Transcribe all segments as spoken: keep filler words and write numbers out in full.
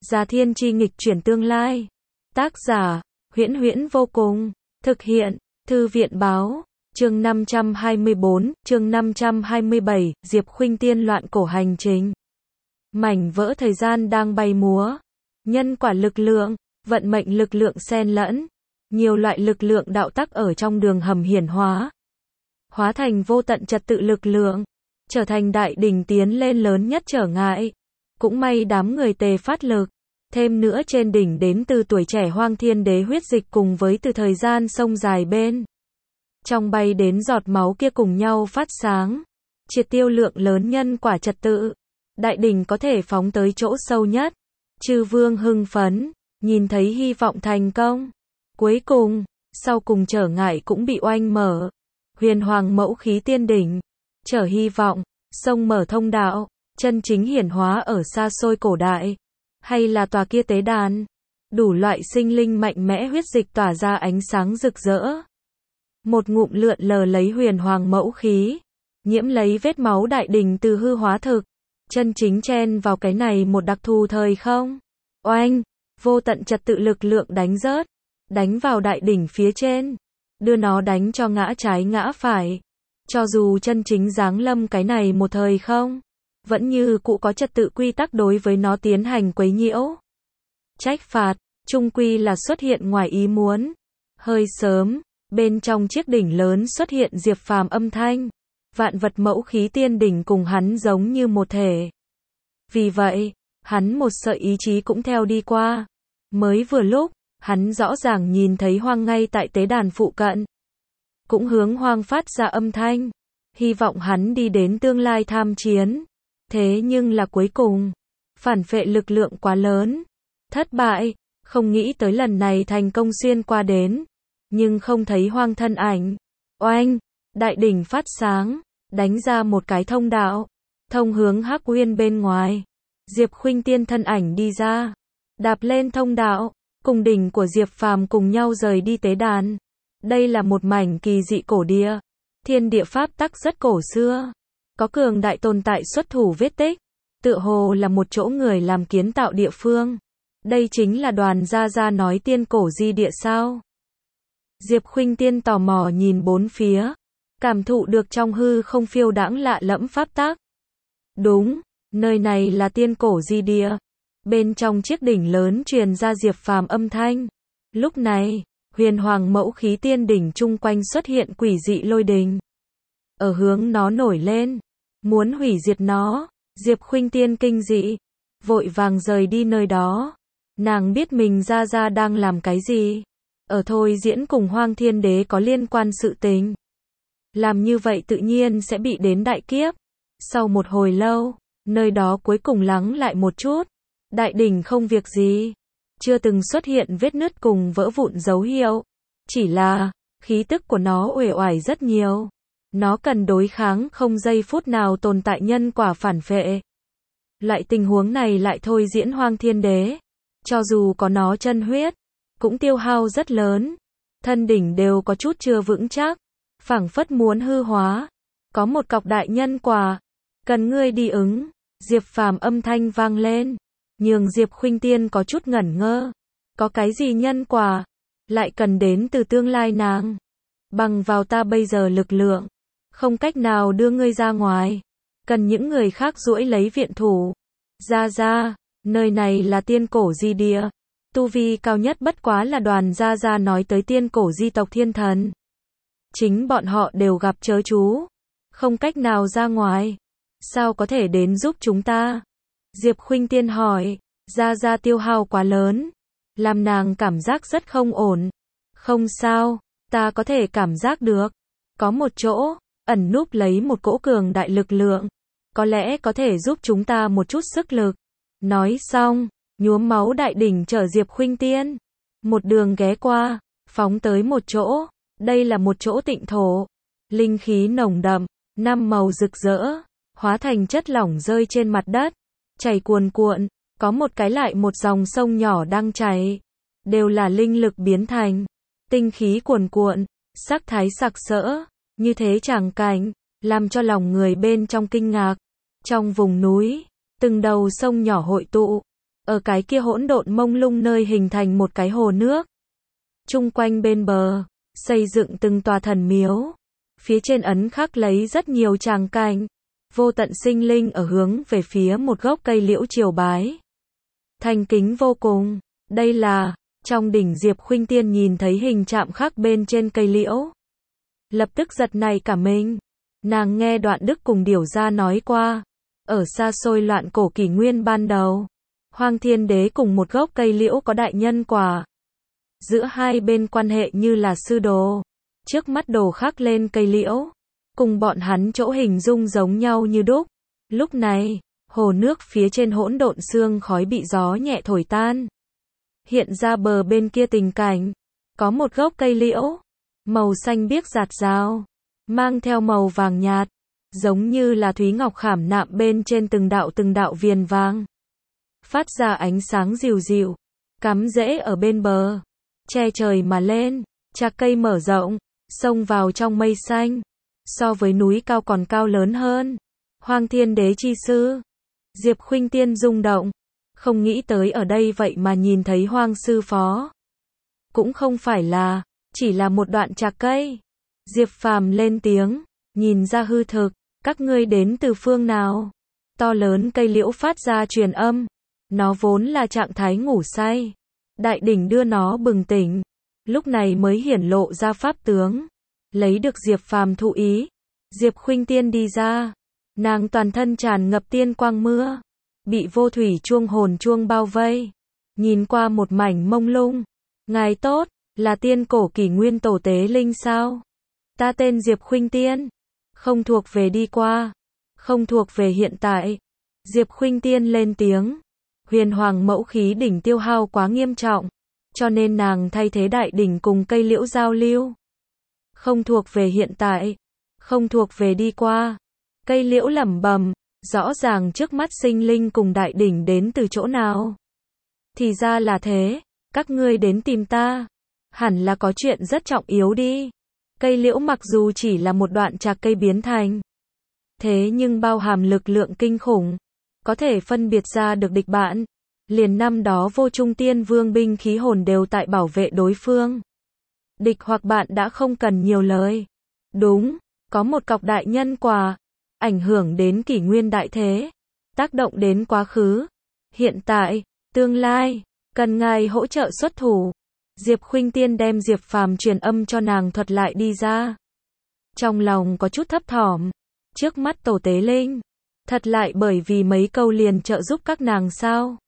Già thiên chi nghịch chuyển tương lai. Tác giả, Huyễn Huyễn vô cùng. Thực hiện, Thư viện báo. Chương năm trăm hai mươi bốn, chương năm trăm hai mươi bảy, Diệp Khuynh Tiên loạn cổ hành trình. Mảnh vỡ thời gian đang bay múa. Nhân quả lực lượng, vận mệnh lực lượng xen lẫn. Nhiều loại lực lượng đạo tắc ở trong đường hầm hiển hóa. Hóa thành vô tận trật tự lực lượng. Trở thành đại đỉnh tiến lên lớn nhất trở ngại. Cũng may đám người Tề phát lực. Thêm nữa trên đỉnh đến từ tuổi trẻ Hoang Thiên Đế huyết dịch cùng với từ thời gian sông dài bên. Trong bay đến giọt máu kia cùng nhau phát sáng. Triệt tiêu lượng lớn nhân quả trật tự. Đại đỉnh có thể phóng tới chỗ sâu nhất. Chư vương hưng phấn. Nhìn thấy hy vọng thành công. Cuối cùng, sau cùng trở ngại cũng bị oanh mở. Huyền hoàng mẫu khí tiên đỉnh. Trở hy vọng, sông mở thông đạo. Chân chính hiển hóa ở xa xôi cổ đại. Hay là tòa kia tế đàn. Đủ loại sinh linh mạnh mẽ huyết dịch tỏa ra ánh sáng rực rỡ. Một ngụm lượn lờ lấy huyền hoàng mẫu khí. Nhiễm lấy vết máu đại đỉnh từ hư hóa thực. Chân chính chen vào cái này một đặc thù thời không. Oanh, vô tận trật tự lực lượng đánh rớt. Đánh vào đại đỉnh phía trên. Đưa nó đánh cho ngã trái ngã phải. Cho dù chân chính giáng lâm cái này một thời không. Vẫn như cụ có trật tự quy tắc đối với nó tiến hành quấy nhiễu. Trách phạt, chung quy là xuất hiện ngoài ý muốn. Hơi sớm, bên trong chiếc đỉnh lớn xuất hiện Diệp Phàm âm thanh. Vạn vật mẫu khí tiên đỉnh cùng hắn giống như một thể. Vì vậy, hắn một sợi ý chí cũng theo đi qua. Mới vừa lúc, hắn rõ ràng nhìn thấy Hoang ngay tại tế đàn phụ cận. Cũng hướng Hoang phát ra âm thanh. Hy vọng hắn đi đến tương lai tham chiến. Thế nhưng là cuối cùng, phản phệ lực lượng quá lớn. Thất bại, không nghĩ tới lần này thành công xuyên qua đến. Nhưng không thấy Hoang thân ảnh. Oanh, đại đỉnh phát sáng, đánh ra một cái thông đạo. Thông hướng Hắc Uyên bên ngoài. Diệp Khuynh Tiên thân ảnh đi ra. Đạp lên thông đạo, cùng đỉnh của Diệp Phàm cùng nhau rời đi tế đàn. Đây là một mảnh kỳ dị cổ địa. Thiên địa pháp tắc rất cổ xưa. Có cường đại tồn tại xuất thủ vết tích. Tựa hồ là một chỗ người làm kiến tạo địa phương. Đây chính là Đoàn Gia Gia nói tiên cổ di địa sao? Diệp Khuynh Tiên tò mò nhìn bốn phía. Cảm thụ được trong hư không phiêu đãng lạ lẫm pháp tắc. Đúng, nơi này là tiên cổ di địa. Bên trong chiếc đỉnh lớn truyền ra Diệp Phàm âm thanh. Lúc này, huyền hoàng mẫu khí tiên đỉnh chung quanh xuất hiện quỷ dị lôi đình. Ở hướng nó nổi lên. Muốn hủy diệt nó. Diệp Khuynh Tiên kinh dị. Vội vàng rời đi nơi đó. Nàng biết mình Gia Gia đang làm cái gì. Ở thôi diễn cùng Hoang Thiên Đế có liên quan sự tình. Làm như vậy tự nhiên sẽ bị đến đại kiếp. Sau một hồi lâu, nơi đó cuối cùng lắng lại một chút. Đại đỉnh không việc gì. Chưa từng xuất hiện vết nứt cùng vỡ vụn dấu hiệu. Chỉ là, khí tức của nó uể oải rất nhiều. Nó cần đối kháng không giây phút nào tồn tại nhân quả phản phệ. Loại tình huống này lại thôi diễn Hoang Thiên Đế. Cho dù có nó chân huyết, cũng tiêu hao rất lớn. Thân đỉnh đều có chút chưa vững chắc. Phảng phất muốn hư hóa. Có một cọc đại nhân quả. Cần ngươi đi ứng. Diệp Phàm âm thanh vang lên. Nhường Diệp Khuynh Tiên có chút ngẩn ngơ. Có cái gì nhân quả? Lại cần đến từ tương lai nàng. Bằng vào ta bây giờ lực lượng. Không cách nào đưa ngươi ra ngoài. Cần những người khác duỗi lấy viện thủ. Gia Gia, nơi này là tiên cổ di địa. Tu vi cao nhất bất quá là Đoàn Gia Gia nói tới tiên cổ di tộc thiên thần. Chính bọn họ đều gặp chớ chú. Không cách nào ra ngoài. Sao có thể đến giúp chúng ta? Diệp Khuynh Tiên hỏi. Gia Gia tiêu hao quá lớn. Làm nàng cảm giác rất không ổn. Không sao, ta có thể cảm giác được. Có một chỗ, ẩn núp lấy một cỗ cường đại lực lượng. Có lẽ có thể giúp chúng ta một chút sức lực. Nói xong, nhuốm máu đại đỉnh chở Diệp Khuynh Tiên. Một đường ghé qua, phóng tới một chỗ. Đây là một chỗ tịnh thổ. Linh khí nồng đậm, năm màu rực rỡ. Hóa thành chất lỏng rơi trên mặt đất. Chảy cuồn cuộn, có một cái lại một dòng sông nhỏ đang chảy. Đều là linh lực biến thành. Tinh khí cuồn cuộn, sắc thái sặc sỡ. Như thế tràng cảnh, làm cho lòng người bên trong kinh ngạc. Trong vùng núi, từng đầu sông nhỏ hội tụ. ở cái kia hỗn độn mông lung nơi hình thành một cái hồ nước. Chung quanh bên bờ, xây dựng từng tòa thần miếu. Phía trên ấn khắc lấy rất nhiều tràng cảnh. Vô tận sinh linh ở hướng về phía một gốc cây liễu triều bái. Thành kính vô cùng. Đây là, trong đỉnh Diệp Khuynh Tiên nhìn thấy hình chạm khắc bên trên cây liễu. Lập tức giật nảy cả mình. Nàng nghe Đoạn Đức cùng Điểu Gia nói qua. Ở xa xôi loạn cổ kỷ nguyên ban đầu. Hoang Thiên Đế cùng một gốc cây liễu có đại nhân quả. Giữa hai bên quan hệ như là sư đồ. Trước mắt đồ khắc lên cây liễu. Cùng bọn hắn chỗ hình dung giống nhau như đúc. Lúc này, hồ nước phía trên hỗn độn sương khói bị gió nhẹ thổi tan. Hiện ra bờ bên kia tình cảnh. Có một gốc cây liễu. Màu xanh biếc rạt rào. Mang theo màu vàng nhạt. Giống như là thúy ngọc khảm nạm bên trên từng đạo từng đạo viền vàng. Phát ra ánh sáng dịu dịu. Cắm rễ ở bên bờ. Che trời mà lên. Chạc cây mở rộng. Xông vào trong mây xanh. So với núi cao còn cao lớn hơn. Hoang Thiên Đế chi sư. Diệp Khuynh Tiên rung động. Không nghĩ tới ở đây vậy mà nhìn thấy Hoang sư phó. Cũng không phải là, chỉ là một đoạn trạc cây. Diệp Phàm lên tiếng, nhìn ra hư thực, các ngươi đến từ phương nào? To lớn cây liễu phát ra truyền âm. Nó vốn là trạng thái ngủ say. Đại đỉnh đưa nó bừng tỉnh. Lúc này mới hiển lộ ra pháp tướng. Lấy được Diệp Phàm thụ ý. Diệp Khuynh Tiên đi ra. Nàng toàn thân tràn ngập tiên quang mưa. Bị vô thủy chuông hồn chuông bao vây. Nhìn qua một mảnh mông lung. Ngài tốt, là tiên cổ kỷ nguyên tổ tế linh sao? Ta tên Diệp Khuynh Tiên. Không thuộc về đi qua. Không thuộc về hiện tại. Diệp Khuynh Tiên lên tiếng. Huyền hoàng mẫu khí đỉnh tiêu hao quá nghiêm trọng. Cho nên nàng thay thế đại đỉnh cùng cây liễu giao lưu. Không thuộc về hiện tại. Không thuộc về đi qua. Cây liễu lẩm bẩm. Rõ ràng trước mắt sinh linh cùng đại đỉnh đến từ chỗ nào. Thì ra là thế. Các ngươi đến tìm ta. Hẳn là có chuyện rất trọng yếu đi. Cây liễu mặc dù chỉ là một đoạn trạc cây biến thành. Thế nhưng bao hàm lực lượng kinh khủng. Có thể phân biệt ra được địch bạn. Liền năm đó vô trung tiên vương binh khí hồn đều tại bảo vệ đối phương. Địch hoặc bạn đã không cần nhiều lời. Đúng, có một cọc đại nhân quả. Ảnh hưởng đến kỷ nguyên đại thế. Tác động đến quá khứ. Hiện tại, tương lai. Cần ngài hỗ trợ xuất thủ. Diệp Khuynh Tiên đem Diệp Phàm truyền âm cho nàng thuật lại đi ra. Trong lòng có chút thấp thỏm. Trước mắt tổ tế linh. Thật lại bởi vì mấy câu liền trợ giúp các nàng sao?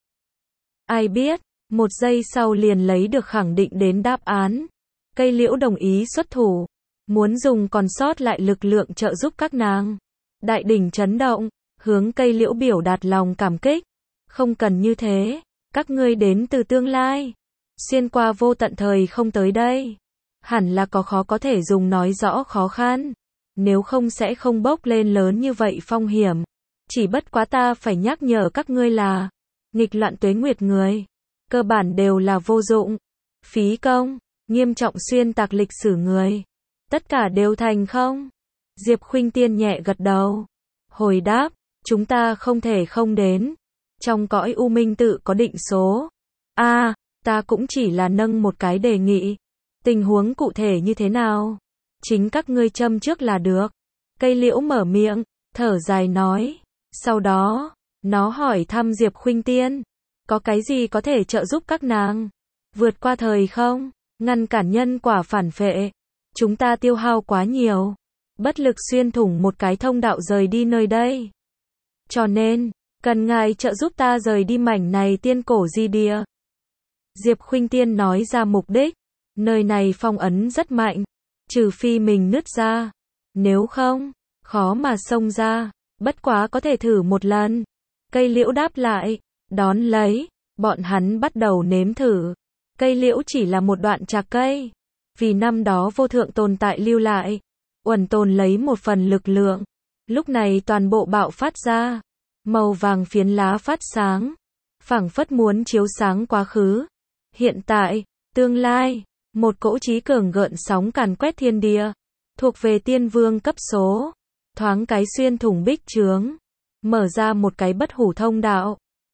Ai biết, một giây sau liền lấy được khẳng định đến đáp án. Cây liễu đồng ý xuất thủ. Muốn dùng còn sót lại lực lượng trợ giúp các nàng. Đại đỉnh chấn động. Hướng cây liễu biểu đạt lòng cảm kích. Không cần như thế. Các ngươi đến từ tương lai. Xuyên qua vô tận thời không tới đây. Hẳn là có khó có thể dùng nói rõ khó khăn. Nếu không sẽ không bốc lên lớn như vậy phong hiểm. Chỉ bất quá ta phải nhắc nhở các ngươi là. Nghịch loạn tuế nguyệt người. Cơ bản đều là vô dụng. Phí công. Nghiêm trọng xuyên tạc lịch sử người. Tất cả đều thành không. Diệp Khuynh Tiên nhẹ gật đầu. Hồi đáp. Chúng ta không thể không đến. Trong cõi u minh tự có định số. A, à, ta cũng chỉ là nâng một cái đề nghị. Tình huống cụ thể như thế nào? Chính các ngươi châm trước là được. Cây liễu mở miệng, thở dài nói. Sau đó, nó hỏi thăm Diệp Khuynh Tiên. Có cái gì có thể trợ giúp các nàng? Vượt qua thời không? Ngăn cản nhân quả phản phệ. Chúng ta tiêu hao quá nhiều. Bất lực xuyên thủng một cái thông đạo rời đi nơi đây. Cho nên, cần ngài trợ giúp ta rời đi mảnh này tiên cổ di địa. Diệp Khuynh Tiên nói ra mục đích. Nơi này phong ấn rất mạnh. Trừ phi mình nứt ra. Nếu không, khó mà xông ra. Bất quá có thể thử một lần. Cây liễu đáp lại. Đón lấy. Bọn hắn bắt đầu nếm thử. Cây liễu chỉ là một đoạn trạc cây. Vì năm đó vô thượng tồn tại lưu lại. Uẩn tồn lấy một phần lực lượng. Lúc này toàn bộ bạo phát ra. Màu vàng phiến lá phát sáng. Phảng phất muốn chiếu sáng quá khứ. Hiện tại, tương lai. Một cỗ trí cường gợn sóng càn quét thiên địa. Thuộc về tiên vương cấp số. Thoáng cái xuyên thủng bích chướng. Mở ra một cái bất hủ thông đạo.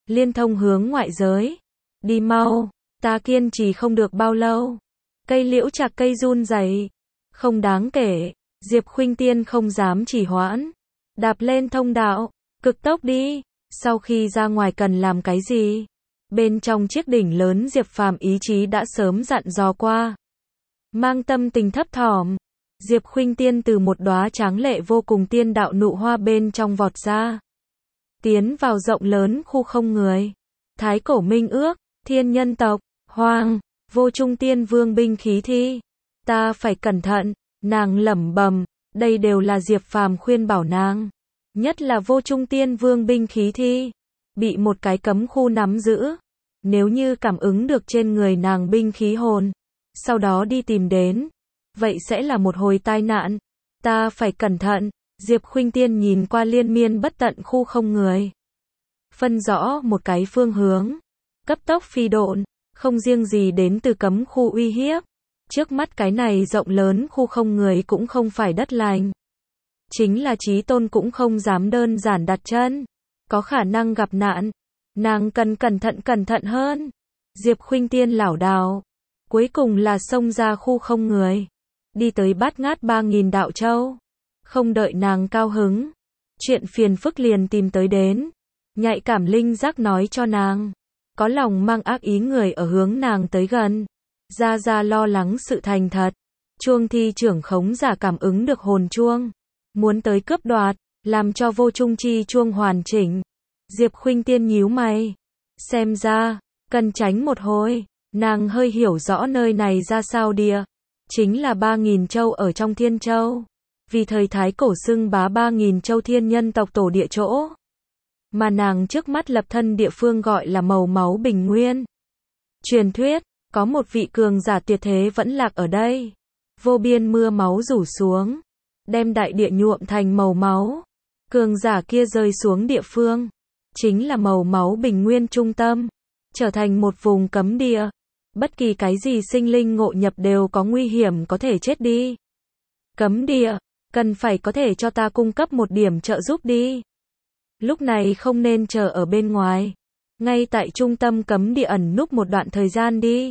liên thông hướng ngoại giới. Đi mau, ta kiên trì không được bao lâu. Cây liễu chạc cây run rẩy, không đáng kể, Diệp Khuynh Tiên không dám trì hoãn, đạp lên thông đạo, cực tốc đi. Sau khi ra ngoài cần làm cái gì? Bên trong chiếc đỉnh lớn Diệp Phàm ý chí đã sớm dặn dò qua. Mang tâm tình thấp thỏm, Diệp Khuynh Tiên từ một đóa tráng lệ vô cùng tiên đạo nụ hoa bên trong vọt ra, tiến vào rộng lớn khu không người. Thái cổ minh ước, thiên nhân tộc, hoàng, vô trung tiên vương binh khí thi. Ta phải cẩn thận, nàng lẩm bẩm, đây đều là Diệp Phàm khuyên bảo nàng. Nhất là vô trung tiên vương binh khí thi, bị một cái cấm khu nắm giữ. Nếu như cảm ứng được trên người nàng binh khí hồn, sau đó đi tìm đến, vậy sẽ là một hồi tai nạn. Ta phải cẩn thận. Diệp Khuynh Tiên nhìn qua liên miên bất tận khu không người, phân rõ một cái phương hướng, cấp tốc phi độn, không riêng gì đến từ cấm khu uy hiếp. Trước mắt cái này rộng lớn khu không người cũng không phải đất lành. Chính là Chí Tôn cũng không dám đơn giản đặt chân, có khả năng gặp nạn. Nàng cần cẩn thận cẩn thận hơn. Diệp Khuynh Tiên lảo đảo, cuối cùng là xông ra khu không người, đi tới bát ngát ba nghìn đạo châu. Không đợi nàng cao hứng, chuyện phiền phức liền tìm tới đến. Nhạy cảm linh giác nói cho nàng, có lòng mang ác ý người ở hướng nàng tới gần. Gia Gia lo lắng sự thành thật. Chuông thi trưởng khống giả cảm ứng được hồn chuông, muốn tới cướp đoạt, làm cho vô trung chi chuông hoàn chỉnh. Diệp Khuynh Tiên nhíu mày, xem ra cần tránh một hồi. Nàng hơi hiểu rõ nơi này ra sao địa, chính là ba nghìn châu ở trong Thiên Châu. Vì thời thái cổ xưng bá ba nghìn châu thiên nhân tộc tổ địa chỗ, mà nàng trước mắt lập thân địa phương gọi là màu máu bình nguyên. Truyền thuyết, có một vị cường giả tuyệt thế vẫn lạc ở đây. Vô biên mưa máu rủ xuống, đem đại địa nhuộm thành màu máu. Cường giả kia rơi xuống địa phương, chính là màu máu bình nguyên trung tâm, trở thành một vùng cấm địa. Bất kỳ cái gì sinh linh ngộ nhập đều có nguy hiểm có thể chết đi. Cấm địa, cần phải có thể cho ta cung cấp một điểm trợ giúp đi. Lúc này không nên chờ ở bên ngoài, ngay tại trung tâm cấm địa ẩn núp một đoạn thời gian đi.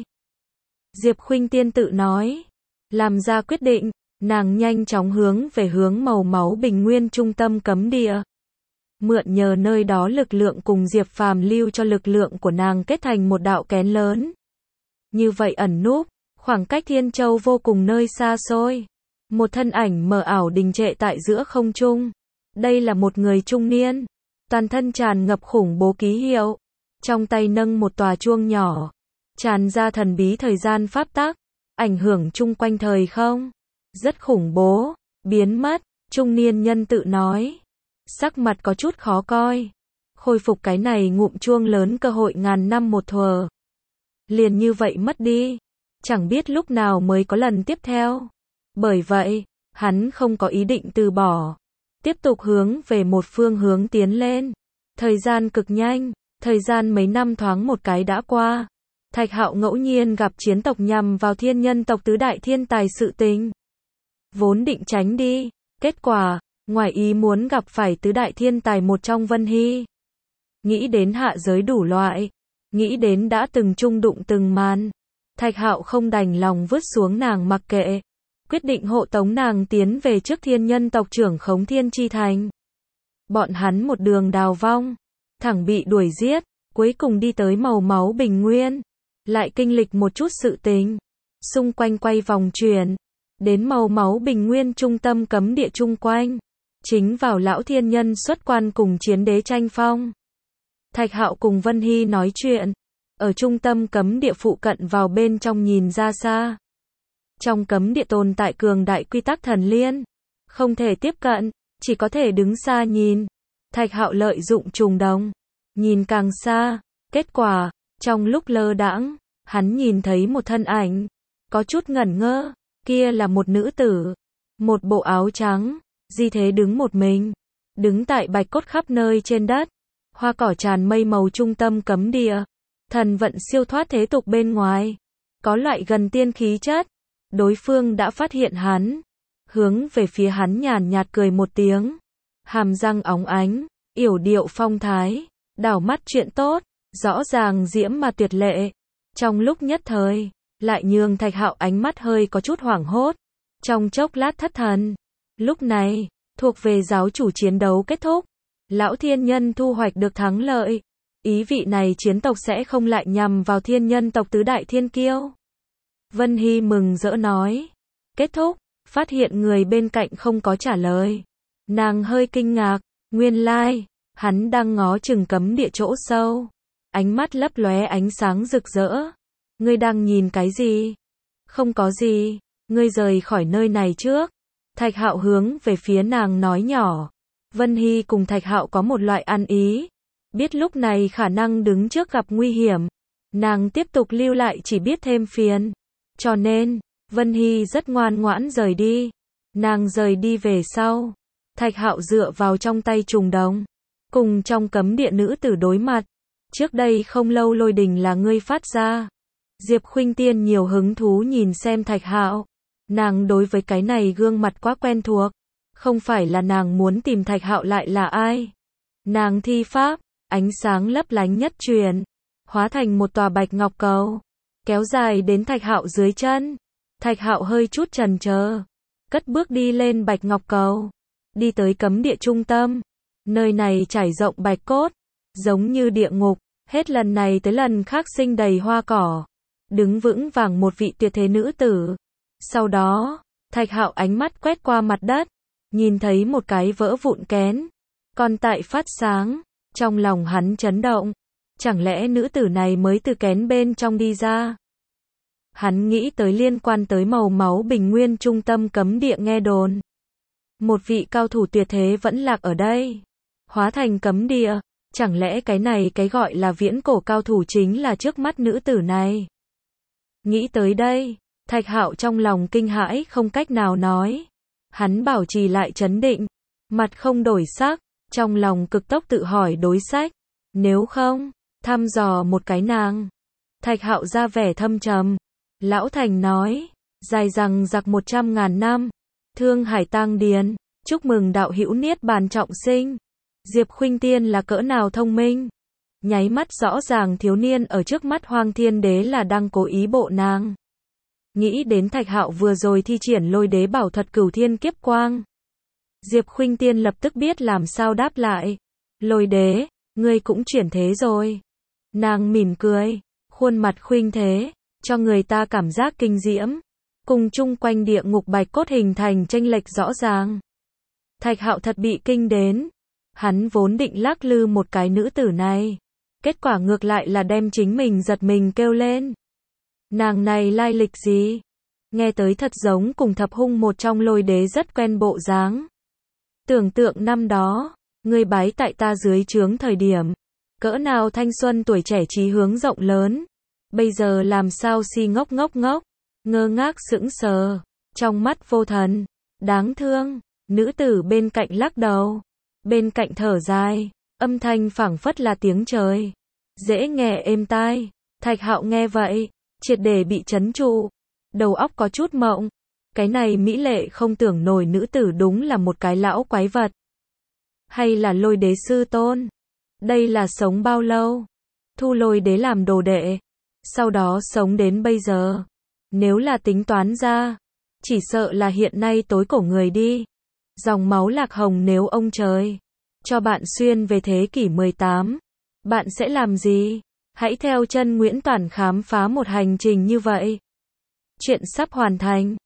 Diệp Khuynh Tiên tự nói, làm ra quyết định, nàng nhanh chóng hướng về hướng màu máu bình nguyên trung tâm cấm địa. Mượn nhờ nơi đó lực lượng cùng Diệp Phàm lưu cho lực lượng của nàng kết thành một đạo kén lớn. Như vậy ẩn núp, khoảng cách Thiên Châu vô cùng nơi xa xôi. Một thân ảnh mờ ảo đình trệ tại giữa không trung. Đây là một người trung niên, toàn thân tràn ngập khủng bố ký hiệu, trong tay nâng một tòa chuông nhỏ, tràn ra thần bí thời gian pháp tắc, ảnh hưởng chung quanh thời không. Rất khủng bố, biến mất, trung niên nhân tự nói. Sắc mặt có chút khó coi. Khôi phục cái này ngụm chuông lớn cơ hội ngàn năm một thuở. Liền như vậy mất đi, chẳng biết lúc nào mới có lần tiếp theo. Bởi vậy, hắn không có ý định từ bỏ, tiếp tục hướng về một phương hướng tiến lên. Thời gian cực nhanh, thời gian mấy năm thoáng một cái đã qua. Thạch Hạo ngẫu nhiên gặp chiến tộc nhằm vào thiên nhân tộc tứ đại thiên tài sự tình. Vốn định tránh đi, kết quả, ngoài ý muốn gặp phải tứ đại thiên tài một trong Vân Hy. Nghĩ đến hạ giới đủ loại, nghĩ đến đã từng chung đụng từng màn. Thạch Hạo không đành lòng vứt xuống nàng mặc kệ, quyết định hộ tống nàng tiến về trước thiên nhân tộc trưởng khống Thiên Chi Thành. Bọn hắn một đường đào vong, thẳng bị đuổi giết, cuối cùng đi tới màu máu bình nguyên, lại kinh lịch một chút sự tình, xung quanh quay vòng chuyển, đến màu máu bình nguyên trung tâm cấm địa chung quanh, chính vào lão thiên nhân xuất quan cùng chiến đế tranh phong. Thạch Hạo cùng Vân Hy nói chuyện, ở trung tâm cấm địa phụ cận vào bên trong nhìn ra xa. Trong cấm địa tồn tại cường đại quy tắc thần liên, không thể tiếp cận, chỉ có thể đứng xa nhìn. Thạch Hạo lợi dụng trùng đồng, nhìn càng xa, kết quả, trong lúc lơ đãng, hắn nhìn thấy một thân ảnh, có chút ngẩn ngơ, kia là một nữ tử, một bộ áo trắng, di thế đứng một mình, đứng tại bạch cốt khắp nơi trên đất, hoa cỏ tràn mây màu trung tâm cấm địa, thần vận siêu thoát thế tục bên ngoài, có loại gần tiên khí chất. Đối phương đã phát hiện hắn, hướng về phía hắn nhàn nhạt cười một tiếng, hàm răng óng ánh, yểu điệu phong thái, Đảo mắt chuyện tốt, rõ ràng diễm mà tuyệt lệ. Trong lúc nhất thời, lại nhường Thạch Hạo ánh mắt hơi có chút hoảng hốt. Trong chốc lát thất thần. Lúc này, thuộc về giáo chủ chiến đấu kết thúc. Lão thiên nhân thu hoạch được thắng lợi. Ý vị này chiến tộc sẽ không lại nhằm vào thiên nhân tộc tứ đại thiên kiêu. Vân Hy mừng rỡ nói. Kết thúc, phát hiện người bên cạnh không có trả lời. Nàng hơi kinh ngạc, nguyên lai, hắn đang ngó chừng cấm địa chỗ sâu. Ánh mắt lấp lóe ánh sáng rực rỡ. Ngươi đang nhìn cái gì? Không có gì, ngươi rời khỏi nơi này trước. Thạch Hạo hướng về phía nàng nói nhỏ. Vân Hy cùng Thạch Hạo có một loại ăn ý. Biết lúc này khả năng đứng trước gặp nguy hiểm. Nàng tiếp tục lưu lại chỉ biết thêm phiền. Cho nên, Vân Hy rất ngoan ngoãn rời đi. Nàng rời đi về sau. Thạch Hạo dựa vào trong tay trùng đồng. Cùng trong cấm địa nữ tử đối mặt. Trước đây không lâu lôi đình là ngươi phát ra. Diệp Khuynh Tiên nhiều hứng thú nhìn xem Thạch Hạo. Nàng đối với cái này gương mặt quá quen thuộc. Không phải là nàng muốn tìm Thạch Hạo lại là ai. Nàng thi pháp, ánh sáng lấp lánh nhất truyền. Hóa thành một tòa bạch ngọc cầu. Kéo dài đến Thạch Hạo dưới chân. Thạch Hạo hơi chút chần chờ. Cất bước đi lên bạch ngọc cầu. Đi tới cấm địa trung tâm. Nơi này trải rộng bạch cốt. Giống như địa ngục. Hết lần này tới lần khác sinh đầy hoa cỏ. Đứng vững vàng một vị tuyệt thế nữ tử. Sau đó, Thạch Hạo ánh mắt quét qua mặt đất. Nhìn thấy một cái vỡ vụn kén. Còn tại phát sáng. Trong lòng hắn chấn động. Chẳng lẽ nữ tử này mới từ kén bên trong đi ra? Hắn nghĩ tới liên quan tới màu máu bình nguyên trung tâm cấm địa nghe đồn. Một vị cao thủ tuyệt thế vẫn lạc ở đây. Hóa thành cấm địa. Chẳng lẽ cái này cái gọi là viễn cổ cao thủ chính là trước mắt nữ tử này? Nghĩ tới đây, Thạch Hạo trong lòng kinh hãi không cách nào nói. Hắn bảo trì lại trấn định, mặt không đổi sắc, trong lòng cực tốc tự hỏi đối sách. Nếu không, thăm dò một cái nàng. Thạch Hạo ra vẻ thâm trầm. Lão Thành nói, dài rằng giặc một trăm ngàn năm. Thương hải tang điền, chúc mừng đạo hữu niết bàn trọng sinh. Diệp Khuynh Tiên là cỡ nào thông minh. Nháy mắt rõ ràng thiếu niên ở trước mắt Hoang Thiên Đế là đang cố ý bộ nàng. Nghĩ đến Thạch Hạo vừa rồi thi triển lôi đế bảo thuật cửu thiên kiếp quang. Diệp Khuynh Tiên lập tức biết làm sao đáp lại. Lôi đế, ngươi cũng chuyển thế rồi. Nàng mỉm cười, khuôn mặt khuynh thế, cho người ta cảm giác kinh diễm. Cùng chung quanh địa ngục bạch cốt hình thành chênh lệch rõ ràng. Thạch Hạo thật bị kinh đến. Hắn vốn định lắc lư một cái nữ tử này. Kết quả ngược lại là đem chính mình giật mình kêu lên. Nàng này lai lịch gì? Nghe tới thật giống cùng thập hung một trong lôi đế rất quen bộ dáng. Tưởng tượng năm đó, ngươi bái tại ta dưới trướng thời điểm. Cỡ nào thanh xuân tuổi trẻ trí hướng rộng lớn. Bây giờ làm sao si ngốc ngốc ngốc. Ngơ ngác sững sờ. Trong mắt vô thần. Đáng thương. Nữ tử bên cạnh lắc đầu. Bên cạnh thở dài. Âm thanh phảng phất là tiếng trời. Dễ nghe êm tai. Thạch Hạo nghe vậy. Triệt để bị chấn trụ. Đầu óc có chút mộng. Cái này mỹ lệ không tưởng nổi nữ tử đúng là một cái lão quái vật. Hay là lôi đế sư tôn? Đây là sống bao lâu? Thu lôi đế làm đồ đệ. Sau đó sống đến bây giờ. Nếu là tính toán ra. Chỉ sợ là hiện nay tối cổ người đi. Dòng máu lạc hồng nếu ông trời. Cho bạn xuyên về thế kỷ mười tám. Bạn sẽ làm gì? Hãy theo chân Nguyễn Toản khám phá một hành trình như vậy. Chuyện sắp hoàn thành.